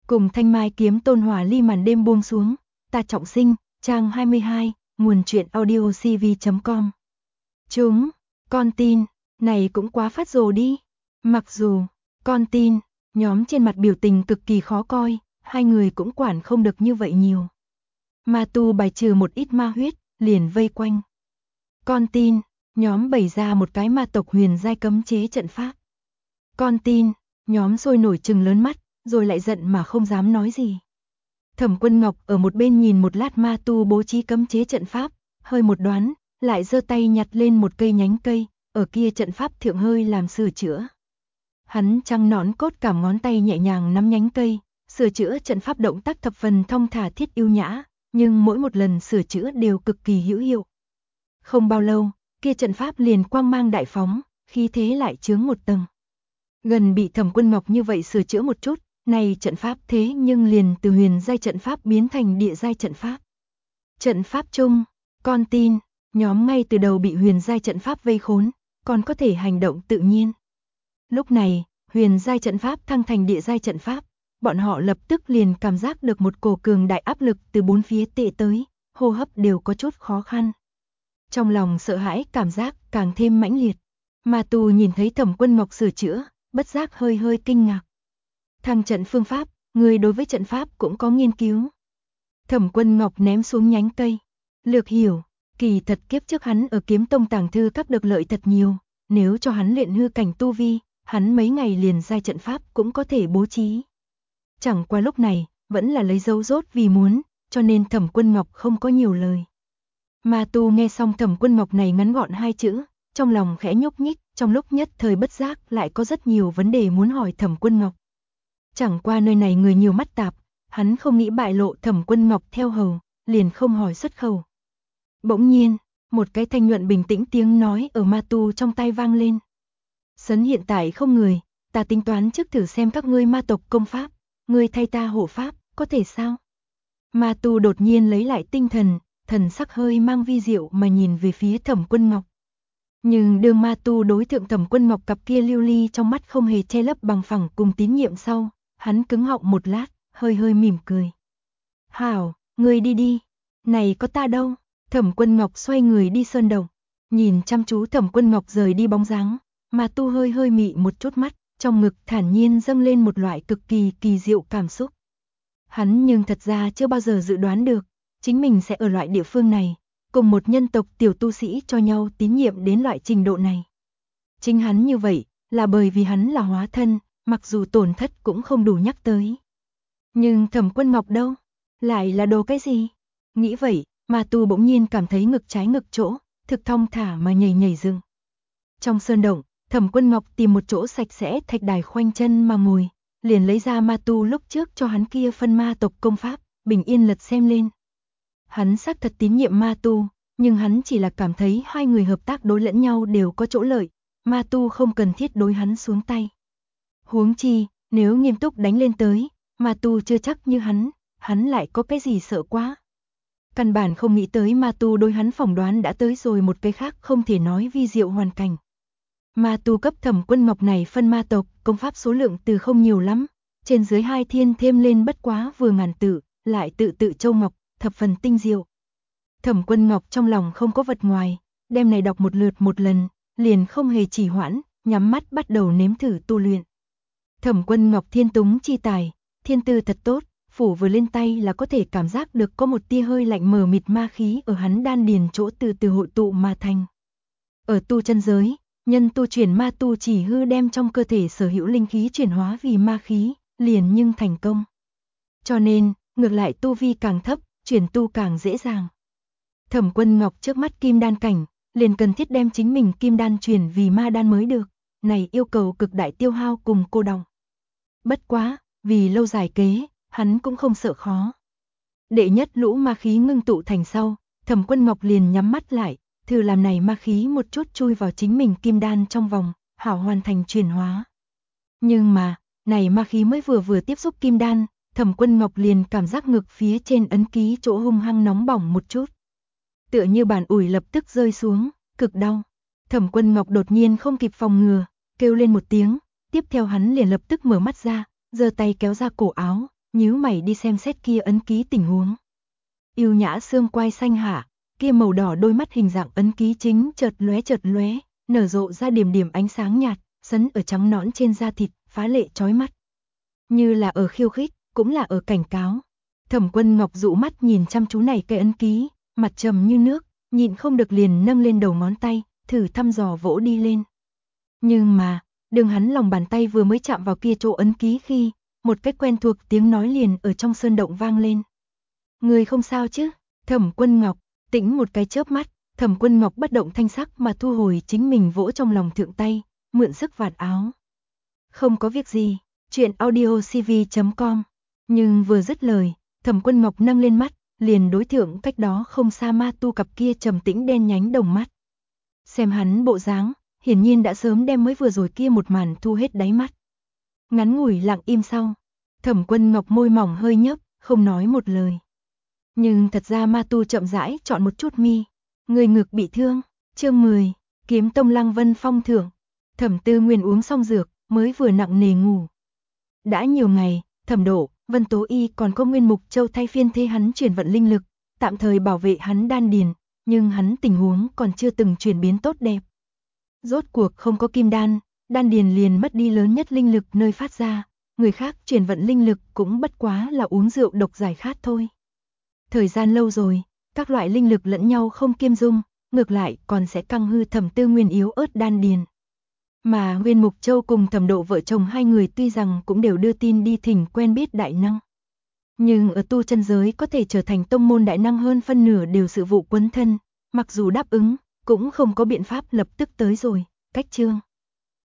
Cùng thanh mai kiếm tôn hỏa ly màn đêm buông xuống, ta trọng sinh, trang 22, nguồn truyện audio cv.com. Chúng, con tin, này cũng quá phát rồ đi. Mặc dù, con tin, nhóm trên mặt biểu tình cực kỳ khó coi, hai người cũng quản không được như vậy nhiều. Ma tu bài trừ một ít ma huyết, liền vây quanh. Con tin, nhóm bày ra một cái ma tộc huyền giai cấm chế trận pháp. Con tin, nhóm sôi nổi trừng lớn mắt, rồi lại giận mà không dám nói gì. Thẩm Quân Ngọc ở một bên nhìn một lát ma tu bố trí cấm chế trận pháp, hơi một đoán, lại giơ tay nhặt lên một cây nhánh cây, ở kia trận pháp thượng hơi làm sửa chữa. Hắn trăng nõn cốt cảm ngón tay nhẹ nhàng nắm nhánh cây, sửa chữa trận pháp động tác thập phần thong thả thiết yêu nhã, nhưng mỗi một lần sửa chữa đều cực kỳ hữu hiệu. Không bao lâu, kia trận pháp liền quang mang đại phóng, khí thế lại chướng một tầng. Gần bị Thẩm Quân Ngọc như vậy sửa chữa một chút, này trận pháp thế nhưng liền từ huyền giai trận pháp biến thành địa giai trận pháp. Trận pháp chung, con tin, nhóm ngay từ đầu bị huyền giai trận pháp vây khốn, còn có thể hành động tự nhiên. Lúc này, huyền giai trận pháp thăng thành địa giai trận pháp, bọn họ lập tức liền cảm giác được một cổ cường đại áp lực từ bốn phía tệ tới, hô hấp đều có chút khó khăn. Trong lòng sợ hãi cảm giác càng thêm mãnh liệt. Ma tu nhìn thấy Thẩm Quân Ngọc sửa chữa, bất giác hơi hơi kinh ngạc. Thăng trận phương pháp, người đối với trận pháp cũng có nghiên cứu. Thẩm Quân Ngọc ném xuống nhánh cây. Lược hiểu, kỳ thật kiếp trước hắn ở Kiếm Tông tàng thư các được lợi thật nhiều, nếu cho hắn luyện hư cảnh tu vi, hắn mấy ngày liền giai trận pháp cũng có thể bố trí. Chẳng qua lúc này, vẫn là lấy dấu rốt vì muốn, cho nên Thẩm Quân Ngọc không có nhiều lời. Ma tu nghe xong Thẩm Quân Ngọc này ngắn gọn hai chữ, trong lòng khẽ nhúc nhích, trong lúc nhất thời bất giác lại có rất nhiều vấn đề muốn hỏi Thẩm Quân Ngọc. Chẳng qua nơi này người nhiều mắt tạp, hắn không nghĩ bại lộ Thẩm Quân Ngọc theo hầu, liền không hỏi xuất khẩu. Bỗng nhiên, một cái thanh nhuận bình tĩnh tiếng nói ở ma tu trong tai vang lên. Sấn hiện tại không người, ta tính toán trước thử xem các ngươi ma tộc công pháp, ngươi thay ta hộ pháp, có thể sao? Ma tu đột nhiên lấy lại tinh thần, thần sắc hơi mang vi diệu mà nhìn về phía Thẩm Quân Ngọc. Nhưng đương ma tu đối thượng Thẩm Quân Ngọc cặp kia lưu ly trong mắt không hề che lấp bằng phẳng cùng tín nhiệm sau, hắn cứng họng một lát, hơi hơi mỉm cười. Hảo, ngươi đi đi, này có ta đâu. Thẩm Quân Ngọc xoay người đi sơn đồng, nhìn chăm chú Thẩm Quân Ngọc rời đi bóng dáng, mà tu hơi hơi mị một chút mắt, trong ngực thản nhiên dâng lên một loại cực kỳ kỳ diệu cảm xúc. Hắn nhưng thật ra chưa bao giờ dự đoán được, chính mình sẽ ở loại địa phương này, cùng một nhân tộc tiểu tu sĩ cho nhau tín nhiệm đến loại trình độ này. Chính hắn như vậy, là bởi vì hắn là hóa thân, mặc dù tổn thất cũng không đủ nhắc tới. Nhưng Thẩm Quân Ngọc đâu? Lại là đồ cái gì? Nghĩ vậy, Ma tu bỗng nhiên cảm thấy ngực trái ngực chỗ, thực thong thả mà nhảy nhảy dựng. Trong sơn động, Thẩm Quân Ngọc tìm một chỗ sạch sẽ thạch đài khoanh chân mà ngồi, liền lấy ra ma tu lúc trước cho hắn kia phân ma tộc công pháp, bình yên lật xem lên. Hắn xác thật tín nhiệm ma tu, nhưng hắn chỉ là cảm thấy hai người hợp tác đối lẫn nhau đều có chỗ lợi, ma tu không cần thiết đối hắn xuống tay. Huống chi, nếu nghiêm túc đánh lên tới, ma tu chưa chắc như hắn lại có cái gì sợ quá. Căn bản không nghĩ tới ma tu đối hắn phỏng đoán đã tới rồi một cái khác không thể nói vi diệu hoàn cảnh. Ma tu cấp Thẩm Quân Ngọc này phân ma tộc, công pháp số lượng từ không nhiều lắm, trên dưới hai thiên thêm lên bất quá vừa ngàn tự, lại tự châu ngọc, thập phần tinh diệu. Thẩm Quân Ngọc trong lòng không có vật ngoài, đem này đọc một lượt một lần, liền không hề trì hoãn, nhắm mắt bắt đầu nếm thử tu luyện. Thẩm Quân Ngọc thiên túng chi tài, thiên tư thật tốt, phủ vừa lên tay là có thể cảm giác được có một tia hơi lạnh mờ mịt ma khí ở hắn đan điền chỗ từ từ hội tụ mà thành. Ở tu chân giới, nhân tu chuyển ma tu chỉ hư đem trong cơ thể sở hữu linh khí chuyển hóa vì ma khí, liền nhưng thành công. Cho nên, ngược lại tu vi càng thấp, chuyển tu càng dễ dàng. Thẩm Quân Ngọc trước mắt kim đan cảnh, liền cần thiết đem chính mình kim đan chuyển vì ma đan mới được, này yêu cầu cực đại tiêu hao cùng cô đọng. Bất quá, vì lâu dài kế, hắn cũng không sợ khó. Đệ nhất lũ ma khí ngưng tụ thành sau, Thẩm Quân Ngọc liền nhắm mắt lại, thử làm này ma khí một chút chui vào chính mình kim đan trong vòng, hảo hoàn thành chuyển hóa. Nhưng mà, này ma khí mới vừa tiếp xúc kim đan, Thẩm Quân Ngọc liền cảm giác ngực phía trên ấn ký chỗ hung hăng nóng bỏng một chút. Tựa như bàn ủi lập tức rơi xuống, cực đau. Thẩm Quân Ngọc đột nhiên không kịp phòng ngừa, kêu lên một tiếng, tiếp theo hắn liền lập tức mở mắt ra, giơ tay kéo ra cổ áo, nhíu mày đi xem xét kia ấn ký tình huống. Yêu nhã xương quai xanh hạ, kia màu đỏ đôi mắt hình dạng ấn ký chính chợt lóe, nở rộ ra điểm điểm ánh sáng nhạt, sấn ở trắng nõn trên da thịt, phá lệ chói mắt. Như là ở khiêu khích, cũng là ở cảnh cáo. Thẩm Quân Ngọc dụ mắt nhìn chăm chú này cái ấn ký, mặt trầm như nước, nhịn không được liền nâng lên đầu ngón tay, thử thăm dò vỗ đi lên. Nhưng mà, đường hắn lòng bàn tay vừa mới chạm vào kia chỗ ấn ký khi, một cách quen thuộc tiếng nói liền ở trong sơn động vang lên. Người không sao chứ? Thẩm Quân Ngọc, tĩnh một cái chớp mắt, Thẩm Quân Ngọc bất động thanh sắc mà thu hồi chính mình vỗ trong lòng thượng tay, mượn sức vạt áo. Không có việc gì, chuyện audiocv.com. Nhưng vừa dứt lời, Thẩm Quân Ngọc nâng lên mắt, liền đối thượng cách đó không xa ma tu cặp kia trầm tĩnh đen nhánh đồng mắt. Xem hắn bộ dáng, hiển nhiên đã sớm đem mới vừa rồi kia một màn thu hết đáy mắt. Ngắn ngủi lặng im sau, Thẩm Quân Ngọc môi mỏng hơi nhấp, không nói một lời. Nhưng thật ra ma tu chậm rãi chọn một chút mi. Người ngực bị thương, chương 10, Kiếm Tông Lăng Vân Phong thưởng. Thẩm Tư Nguyên uống xong dược, mới vừa nặng nề ngủ. Đã nhiều ngày, Thẩm Độ, Vân Tố Y còn có Nguyên Mục Châu thay phiên thế hắn chuyển vận linh lực, tạm thời bảo vệ hắn đan điền, nhưng hắn tình huống còn chưa từng chuyển biến tốt đẹp. Rốt cuộc không có kim đan điền liền mất đi lớn nhất linh lực nơi phát ra, người khác chuyển vận linh lực cũng bất quá là uống rượu độc giải khát thôi. Thời gian lâu rồi, các loại linh lực lẫn nhau không kiêm dung, ngược lại còn sẽ căng hư Thẩm Tư Nguyên yếu ớt đan điền. Mà Nguyên Mục Châu cùng Thẩm Độ vợ chồng hai người tuy rằng cũng đều đưa tin đi thỉnh quen biết đại năng, nhưng ở tu chân giới có thể trở thành tông môn đại năng hơn phân nửa đều sự vụ quấn thân, mặc dù đáp ứng, cũng không có biện pháp lập tức tới rồi, cách chương.